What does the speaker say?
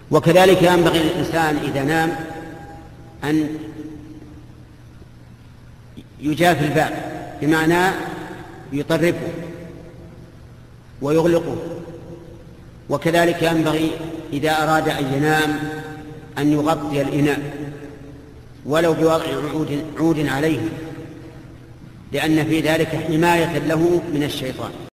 وكذلك ينبغي للإنسان إذا نام أن يجافي الباب، بمعنى يطرقه ويغلقه. وكذلك ينبغي إذا أراد أن ينام أن يغطي الإناء ولو بوضع عود عليه، لأن في ذلك حماية له من الشيطان.